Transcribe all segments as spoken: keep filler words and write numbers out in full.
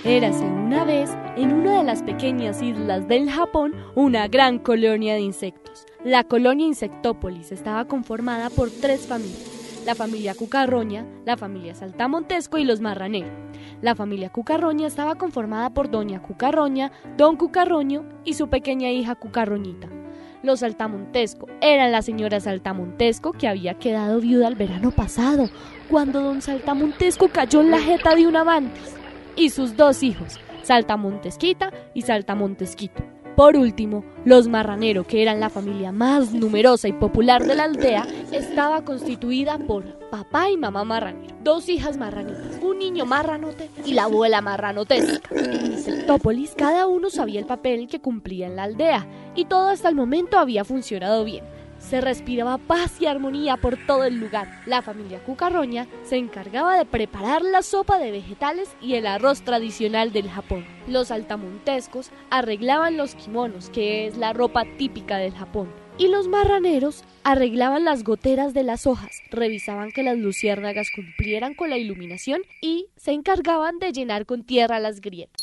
Érase una vez, en una de las pequeñas islas del Japón, una gran colonia de insectos. La colonia Insectópolis estaba conformada por tres familias: la familia Cucarroña, la familia Saltamontesco y los Marraneros. La familia Cucarroña estaba conformada por doña Cucarroña, don Cucarroño y su pequeña hija Cucarroñita. Los Saltamontesco eran la señora Saltamontesco, que había quedado viuda el verano pasado, cuando don Saltamontesco cayó en la jeta de un amantis, y sus dos hijos, Saltamontesquita y Saltamontesquito. Por último, los Marraneros, que eran la familia más numerosa y popular de la aldea, estaba constituida por papá y mamá marranero, dos hijas marranitas, un niño marranote y la abuela marranotesca. En Insectópolis cada uno sabía el papel que cumplía en la aldea, y todo hasta el momento había funcionado bien. Se respiraba paz y armonía por todo el lugar. La familia Cucarroña se encargaba de preparar la sopa de vegetales y el arroz tradicional del Japón. Los saltamontescos arreglaban los kimonos, que es la ropa típica del Japón. Y los marraneros arreglaban las goteras de las hojas, revisaban que las luciérnagas cumplieran con la iluminación y se encargaban de llenar con tierra las grietas.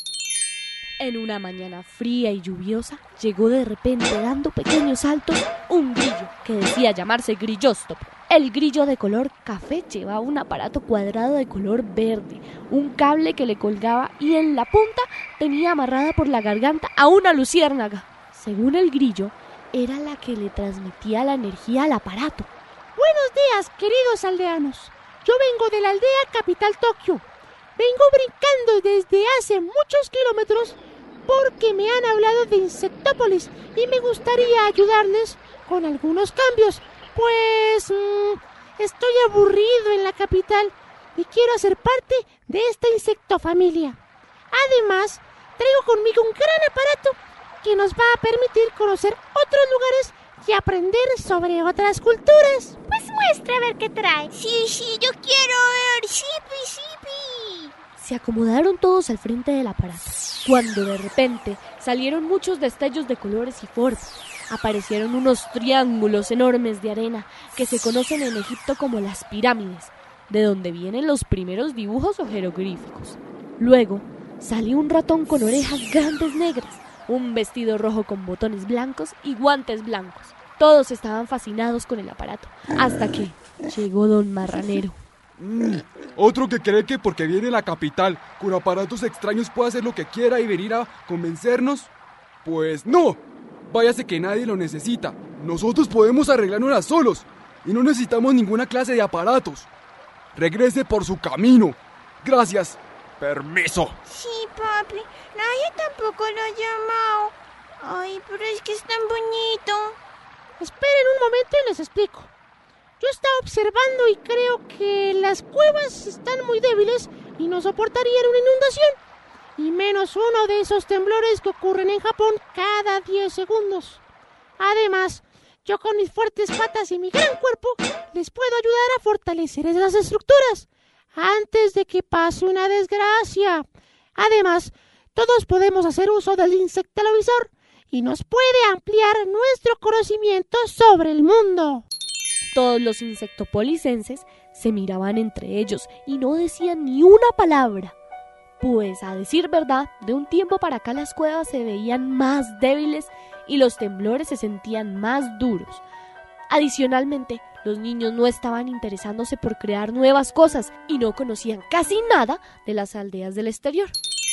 En una mañana fría y lluviosa, llegó de repente, dando pequeños saltos, un grillo que decía llamarse Grillóstopo. El grillo de color café llevaba un aparato cuadrado de color verde, un cable que le colgaba y en la punta tenía amarrada por la garganta a una luciérnaga. Según el grillo, era la que le transmitía la energía al aparato. Buenos días, queridos aldeanos. Yo vengo de la aldea capital Tokio. Vengo brincando desde hace muchos kilómetros porque me han hablado de Insectópolis y me gustaría ayudarles con algunos cambios, pues mmm, estoy aburrido en la capital y quiero hacer parte de esta insectofamilia. Además, traigo conmigo un gran aparato que nos va a permitir conocer otros lugares y aprender sobre otras culturas. Pues muestra a ver qué trae. Sí, sí, yo quiero ver. Sipi, sipi. Se acomodaron todos al frente del aparato, cuando de repente salieron muchos destellos de colores y formas. Aparecieron unos triángulos enormes de arena que se conocen en Egipto como las pirámides, de donde vienen los primeros dibujos o jeroglíficos. Luego salió un ratón con orejas grandes negras, un vestido rojo con botones blancos y guantes blancos. Todos estaban fascinados con el aparato, hasta que llegó don Marranero. Mm, otro que cree que porque viene de la capital con aparatos extraños puede hacer lo que quiera y venir a convencernos. Pues no, váyase que nadie lo necesita. Nosotros podemos arreglárnoslas solos y no necesitamos ninguna clase de aparatos. Regrese por su camino. Gracias. Permiso. Sí, papi, nadie tampoco lo ha llamado. Ay, pero es que es tan bonito. Esperen un momento y les explico. Yo estaba observando y creo que las cuevas están muy débiles y no soportarían una inundación. Y menos uno de esos temblores que ocurren en Japón cada diez segundos. Además, yo con mis fuertes patas y mi gran cuerpo les puedo ayudar a fortalecer esas estructuras antes de que pase una desgracia. Además, todos podemos hacer uso del insectelevisor y nos puede ampliar nuestro conocimiento sobre el mundo. Todos los insectopolicenses se miraban entre ellos y no decían ni una palabra. Pues, a decir verdad, de un tiempo para acá las cuevas se veían más débiles y los temblores se sentían más duros. Adicionalmente, los niños no estaban interesándose por crear nuevas cosas y no conocían casi nada de las aldeas del exterior.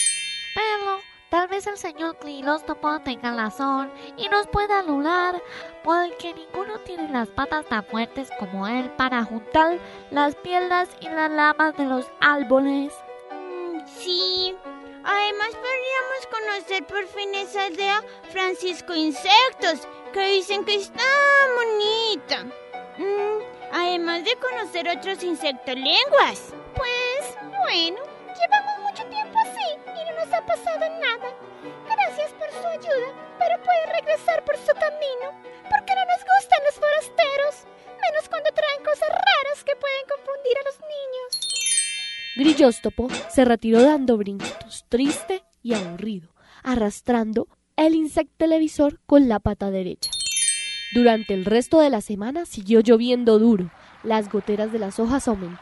Pero tal vez el señor Grillóstopo tenga razón y nos pueda anular, porque ninguno tiene las patas tan fuertes como él para juntar las piedras y las ramas de los árboles. Mm, sí, además podríamos conocer por fin esa aldea Francisco Insectos, que dicen que está bonita. Mm, además de conocer otros insectolenguas. Pues, bueno, llevamos mucho tiempo así y no nos ha pasado nada. Gracias por su ayuda, pero puede regresar por su camino, porque no nos gustan los forasteros, menos cuando traen cosas raras que pueden confundir a los niños. Grillóstopo se retiró dando brincos, triste y aburrido, arrastrando el insectelevisor con la pata derecha. Durante el resto de la semana siguió lloviendo duro, las goteras de las hojas aumentaban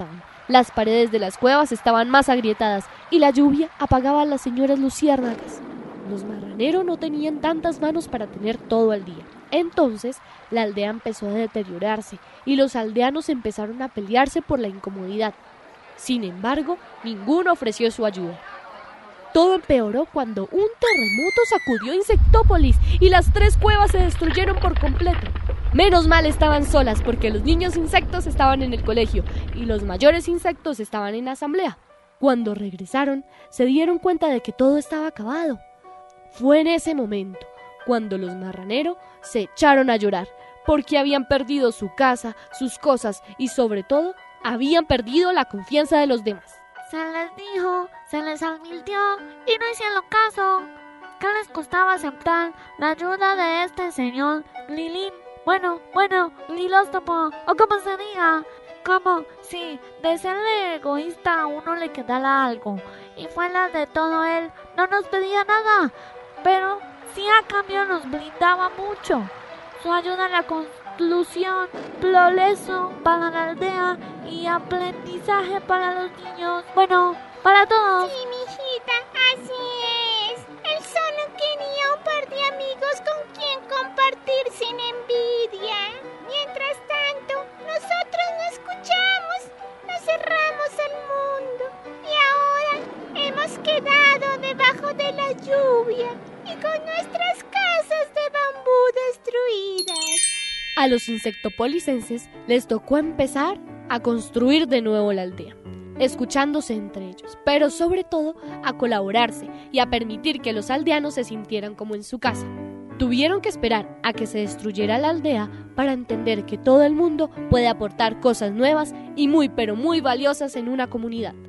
Las paredes de las cuevas estaban más agrietadas y la lluvia apagaba a las señoras luciérnagas. Los marraneros no tenían tantas manos para tener todo al día. Entonces, la aldea empezó a deteriorarse y los aldeanos empezaron a pelearse por la incomodidad. Sin embargo, ninguno ofreció su ayuda. Todo empeoró cuando un terremoto sacudió Insectópolis y las tres cuevas se destruyeron por completo. Menos mal estaban solas porque los niños insectos estaban en el colegio y los mayores insectos estaban en la asamblea. Cuando regresaron, se dieron cuenta de que todo estaba acabado. Fue en ese momento cuando los marraneros se echaron a llorar porque habían perdido su casa, sus cosas y sobre todo habían perdido la confianza de los demás. Se les dijo, se les advirtió y no hicieron caso. ¿Qué les costaba aceptar la ayuda de este señor Glilín? Bueno, bueno, Glilóstomo, o como se diga, como si de serle egoísta a uno le quedara algo, y fuera de todo él no nos pedía nada, pero sí a cambio nos brindaba mucho. Su ayuda en la conclusión, progreso para la aldea y aprendizaje para los niños, bueno, para todos. Sí, mijita, así es. Él solo quería un par de amigos con quien compartir sin envidia. Mientras tanto, nosotros no escuchamos, nos cerramos al mundo y ahora hemos quedado debajo de la lluvia y con nuestras casas de bambú destruidas. A los insectopolicenses les tocó empezar a construir de nuevo la aldea, escuchándose entre ellos, pero sobre todo a colaborarse y a permitir que los aldeanos se sintieran como en su casa. Tuvieron que esperar a que se destruyera la aldea para entender que todo el mundo puede aportar cosas nuevas y muy pero muy valiosas en una comunidad.